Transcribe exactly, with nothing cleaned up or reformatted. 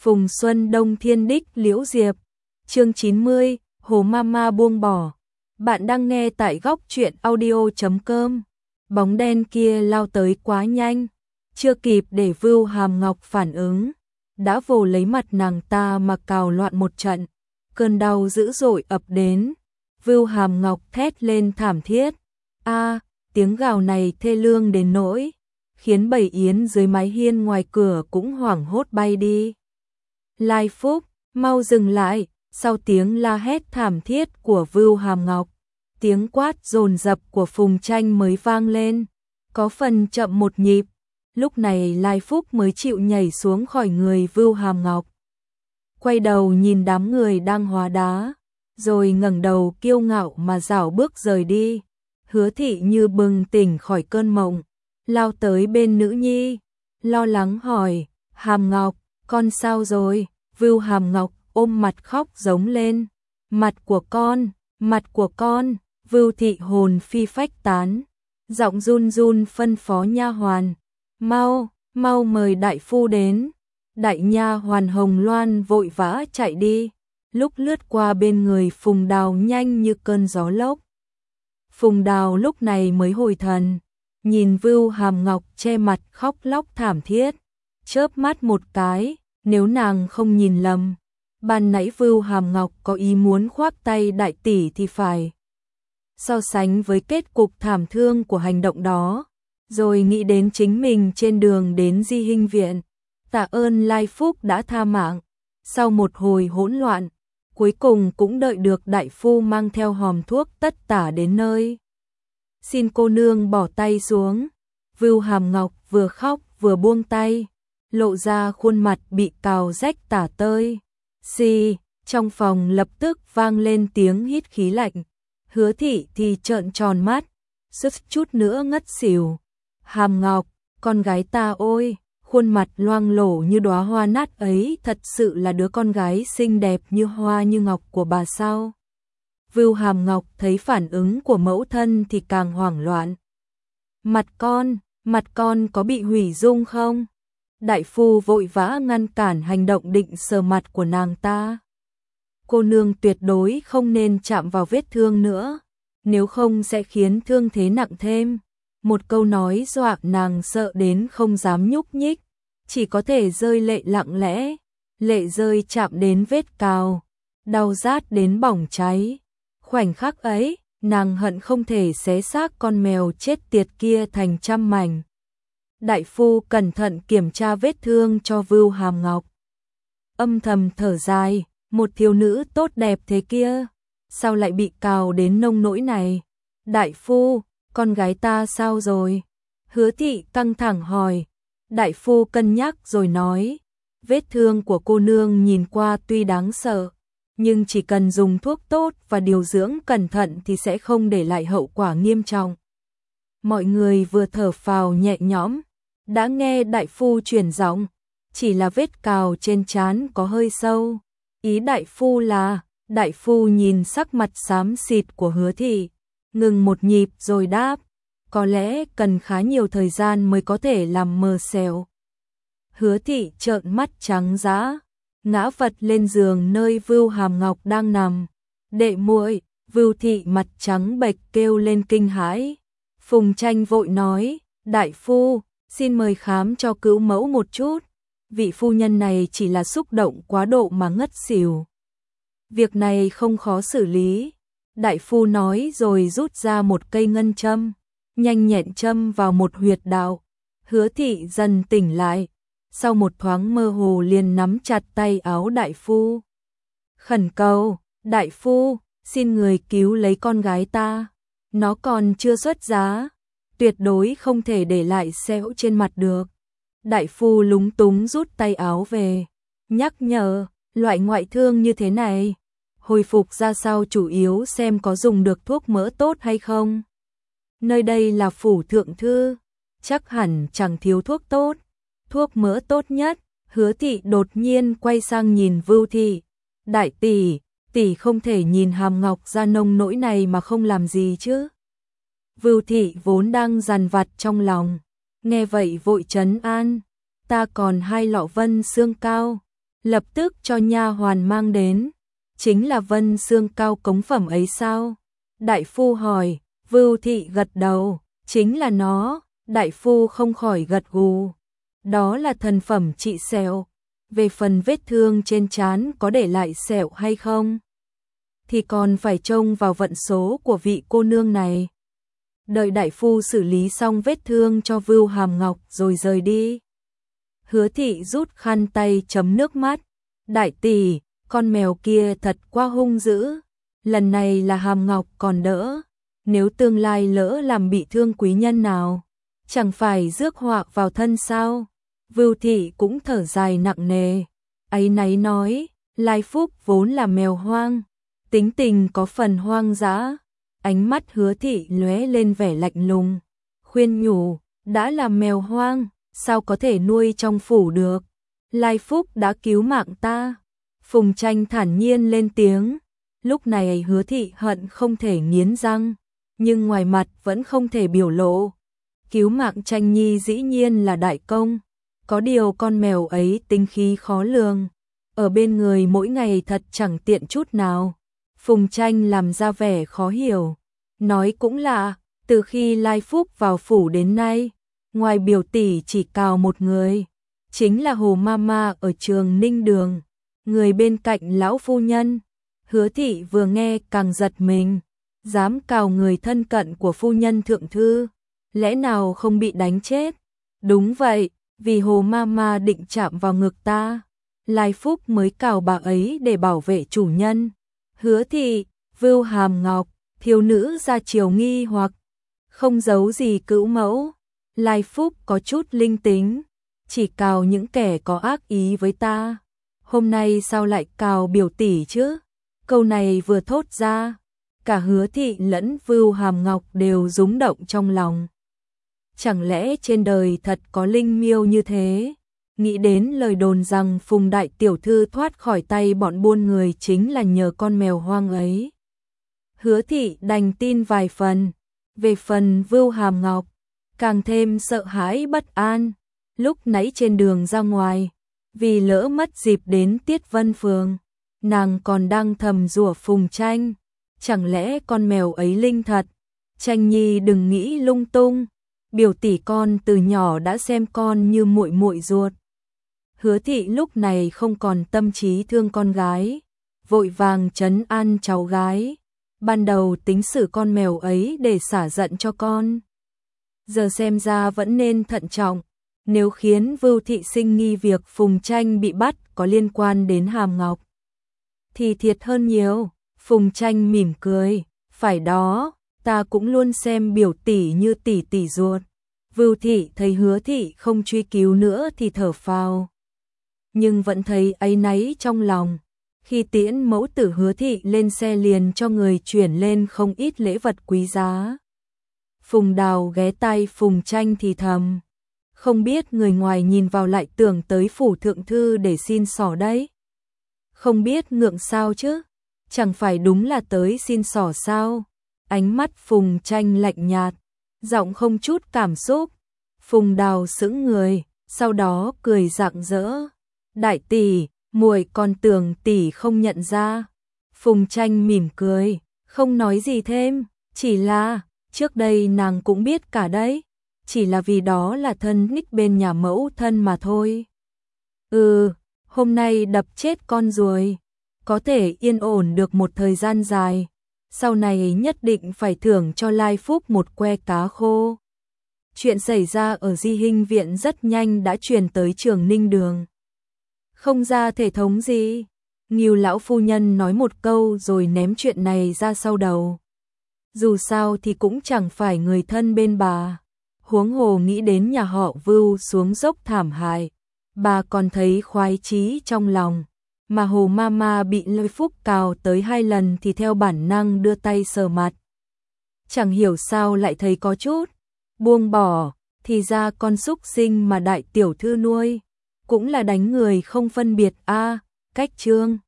Phùng Xuân Đông Thiên Đích Liễu Diệp. Chương chín mươi, Hồ Mama buông bỏ. Bạn đang nghe tại góc truyện audio chấm com. Bóng đen kia lao tới quá nhanh, chưa kịp để Vưu Hàm Ngọc phản ứng, đã vồ lấy mặt nàng ta mà cào loạn một trận. Cơn đau dữ dội ập đến, Vưu Hàm Ngọc thét lên thảm thiết. A, tiếng gào này thê lương đến nỗi khiến bầy yến dưới mái hiên ngoài cửa cũng hoảng hốt bay đi. Lai Phúc, mau dừng lại! Sau tiếng la hét thảm thiết của Vưu Hàm Ngọc, tiếng quát dồn dập của Phùng Tranh mới vang lên, có phần chậm một nhịp. Lúc này Lai Phúc mới chịu nhảy xuống khỏi người Vưu Hàm Ngọc, quay đầu nhìn đám người đang hóa đá, rồi ngẩng đầu kiêu ngạo mà rảo bước rời đi. Hứa Thị như bừng tỉnh khỏi cơn mộng, lao tới bên nữ nhi, lo lắng hỏi: Hàm Ngọc, con sao rồi? Vưu Hàm Ngọc ôm mặt khóc giống lên: Mặt của con, mặt của con. Vưu Thị hồn phi phách tán, giọng run run phân phó nha hoàn: Mau, mau mời đại phu đến. Đại nha hoàn Hồng Loan vội vã chạy đi, lúc lướt qua bên người Phùng Đào nhanh như cơn gió lốc. Phùng Đào lúc này mới hồi thần, nhìn Vưu Hàm Ngọc che mặt khóc lóc thảm thiết, chớp mắt một cái, nếu nàng không nhìn lầm, ban nãy Vưu Hàm Ngọc có ý muốn khoác tay đại tỷ thì phải. So sánh với kết cục thảm thương của hành động đó, rồi nghĩ đến chính mình trên đường đến Di Hinh Viện, tạ ơn Lai Phúc đã tha mạng. Sau một hồi hỗn loạn, cuối cùng cũng đợi được đại phu mang theo hòm thuốc tất tả đến nơi. Xin cô nương bỏ tay xuống. Vưu Hàm Ngọc vừa khóc vừa buông tay, lộ ra khuôn mặt bị cào rách tả tơi. Xì, trong phòng lập tức vang lên tiếng hít khí lạnh. Hứa Thị thì trợn tròn mắt, suýt chút nữa ngất xỉu. Hàm Ngọc, con gái ta ôi, khuôn mặt loang lổ như đóa hoa nát ấy thật sự là đứa con gái xinh đẹp như hoa như ngọc của bà sao? Vưu Hàm Ngọc thấy phản ứng của mẫu thân thì càng hoảng loạn. Mặt con, mặt con có bị hủy dung không? Đại phu vội vã ngăn cản hành động định sờ mặt của nàng ta. Cô nương tuyệt đối không nên chạm vào vết thương nữa, nếu không sẽ khiến thương thế nặng thêm. Một câu nói dọa nàng sợ đến không dám nhúc nhích, chỉ có thể rơi lệ lặng lẽ. Lệ rơi chạm đến vết cào, đau rát đến bỏng cháy. Khoảnh khắc ấy, nàng hận không thể xé xác con mèo chết tiệt kia thành trăm mảnh. Đại phu cẩn thận kiểm tra vết thương cho Vưu Hàm Ngọc, âm thầm thở dài, một thiếu nữ tốt đẹp thế kia, sao lại bị cào đến nông nỗi này? Đại phu, con gái ta sao rồi? Hứa Thị căng thẳng hỏi. Đại phu cân nhắc rồi nói: Vết thương của cô nương nhìn qua tuy đáng sợ, nhưng chỉ cần dùng thuốc tốt và điều dưỡng cẩn thận thì sẽ không để lại hậu quả nghiêm trọng. Mọi người vừa thở phào nhẹ nhõm, đã nghe đại phu chuyển giọng: Chỉ là vết cào trên trán có hơi sâu. Ý đại phu là... Đại phu nhìn sắc mặt xám xịt của Hứa Thị, ngừng một nhịp rồi đáp: Có lẽ cần khá nhiều thời gian mới có thể làm mờ sẹo. Hứa Thị trợn mắt trắng dã, ngã vật lên giường nơi Vưu Hàm Ngọc đang nằm. Đệ muội! Vưu Thị mặt trắng bệch kêu lên kinh hãi. Phùng Tranh vội nói: Đại phu, xin mời khám cho cứu mẫu một chút. Vị phu nhân này chỉ là xúc động quá độ mà ngất xỉu. Việc này không khó xử lý. Đại phu nói rồi rút ra một cây ngân châm, nhanh nhẹn châm vào một huyệt đạo. Hứa Thị dần tỉnh lại, sau một thoáng mơ hồ liền nắm chặt tay áo đại phu, khẩn cầu: Đại phu, xin người cứu lấy con gái ta, nó còn chưa xuất giá, tuyệt đối không thể để lại sẹo trên mặt được. Đại phu lúng túng rút tay áo về, nhắc nhở: Loại ngoại thương như thế này, hồi phục ra sao chủ yếu xem có dùng được thuốc mỡ tốt hay không. Nơi đây là phủ thượng thư, chắc hẳn chẳng thiếu thuốc tốt. Thuốc mỡ tốt nhất. Hứa Thị đột nhiên quay sang nhìn Vưu Thị: Đại tỷ, tỷ không thể nhìn Hàm Ngọc ra nông nỗi này mà không làm gì chứ? Vưu Thị vốn đang dằn vặt trong lòng, nghe vậy vội trấn an: Ta còn hai lọ Vân Xương Cao, lập tức cho nha hoàn mang đến. Chính là Vân Xương cao cống phẩm ấy sao? Đại phu hỏi. Vưu Thị gật đầu. Chính là nó. Đại phu không khỏi gật gù. Đó là thần phẩm trị sẹo. Về phần vết thương trên trán có để lại sẹo hay không thì còn phải trông vào vận số của vị cô nương này. Đợi đại phu xử lý xong vết thương cho Vưu Hàm Ngọc rồi rời đi. Hứa Thị rút khăn tay chấm nước mắt. Đại tỷ, con mèo kia thật quá hung dữ. Lần này là Hàm Ngọc còn đỡ. Nếu tương lai lỡ làm bị thương quý nhân nào, chẳng phải rước họa vào thân sao? Vưu Thị cũng thở dài nặng nề. Áy náy nói, Lai Phúc vốn là mèo hoang, tính tình có phần hoang dã. Ánh mắt Hứa Thị lóe lên vẻ lạnh lùng, khuyên nhủ, đã là mèo hoang, sao có thể nuôi trong phủ được? Lai Phúc đã cứu mạng ta. Phùng Tranh thản nhiên lên tiếng. Lúc này Hứa Thị hận không thể nghiến răng, nhưng ngoài mặt vẫn không thể biểu lộ. Cứu mạng Tranh Nhi dĩ nhiên là đại công, có điều con mèo ấy tính khí khó lường, ở bên người mỗi ngày thật chẳng tiện chút nào. Phùng Tranh làm ra vẻ khó hiểu, nói cũng lạ, từ khi Lai Phúc vào phủ đến nay, ngoài biểu tỷ chỉ cào một người, chính là Hồ Mama ở Trường Ninh Đường, người bên cạnh lão phu nhân. Hứa Thị vừa nghe càng giật mình, dám cào người thân cận của phu nhân thượng thư, lẽ nào không bị đánh chết? Đúng vậy, vì Hồ Mama định chạm vào ngực ta, Lai Phúc mới cào bà ấy để bảo vệ chủ nhân. Hứa Thị, Vưu Hàm Ngọc, thiếu nữ ra chiều nghi hoặc, không giấu gì cữu mẫu. Lai Phúc có chút linh tính, chỉ cào những kẻ có ác ý với ta. Hôm nay sao lại cào biểu tỷ chứ? Câu này vừa thốt ra, cả Hứa Thị lẫn Vưu Hàm Ngọc đều rúng động trong lòng. Chẳng lẽ trên đời thật có linh miêu như thế? Nghĩ đến lời đồn rằng Phùng đại tiểu thư thoát khỏi tay bọn buôn người chính là nhờ con mèo hoang ấy. Hứa Thị đành tin vài phần. Về phần Vưu Hàm Ngọc, càng thêm sợ hãi bất an. Lúc nãy trên đường ra ngoài, vì lỡ mất dịp đến Tiết Vân Phường, nàng còn đang thầm rủa Phùng Tranh. Chẳng lẽ con mèo ấy linh thật? Tranh Nhi đừng nghĩ lung tung. Biểu tỷ con từ nhỏ đã xem con như muội muội ruột. Hứa Thị lúc này không còn tâm trí thương con gái, vội vàng trấn an cháu gái. Ban đầu tính xử con mèo ấy để xả giận cho con, giờ xem ra vẫn nên thận trọng. Nếu khiến Vưu Thị sinh nghi việc Phùng Tranh bị bắt có liên quan đến Hàm Ngọc, thì thiệt hơn nhiều. Phùng Tranh mỉm cười, phải đó, ta cũng luôn xem biểu tỷ như tỷ tỷ ruột. Vưu Thị thấy Hứa Thị không truy cứu nữa thì thở phào, nhưng vẫn thấy áy náy trong lòng. Khi tiễn mẫu tử Hứa Thị lên xe liền cho người chuyển lên không ít lễ vật quý giá. Phùng Đào ghé tai Phùng Tranh thì thầm, không biết người ngoài nhìn vào lại tưởng tới phủ thượng thư để xin xỏ đấy. Không biết ngượng sao chứ, chẳng phải đúng là tới xin xỏ sao? Ánh mắt Phùng Tranh lạnh nhạt, giọng không chút cảm xúc. Phùng Đào sững người, sau đó cười rạng rỡ. Đại tỷ, muội còn tưởng tỷ không nhận ra. Phùng Tranh mỉm cười, không nói gì thêm, chỉ là trước đây nàng cũng biết cả đấy, chỉ là vì đó là thân ních bên nhà mẫu thân mà thôi. Ừ, hôm nay đập chết con ruồi, có thể yên ổn được một thời gian dài, sau này nhất định phải thưởng cho Lai Phúc một que cá khô. Chuyện xảy ra ở Di Hinh Viện rất nhanh đã truyền tới Trường Ninh Đường. Không ra thể thống gì, Ngưu lão phu nhân nói một câu rồi ném chuyện này ra sau đầu. Dù sao thì cũng chẳng phải người thân bên bà, huống hồ nghĩ đến nhà họ Vưu xuống dốc thảm hại, bà còn thấy khoái chí trong lòng. Mà Hồ Mama bị Lai Phúc cào tới hai lần thì theo bản năng đưa tay sờ mặt. Chẳng hiểu sao lại thấy có chút buông bỏ, thì ra con súc sinh mà đại tiểu thư nuôi cũng là đánh người không phân biệt a. À, cách chương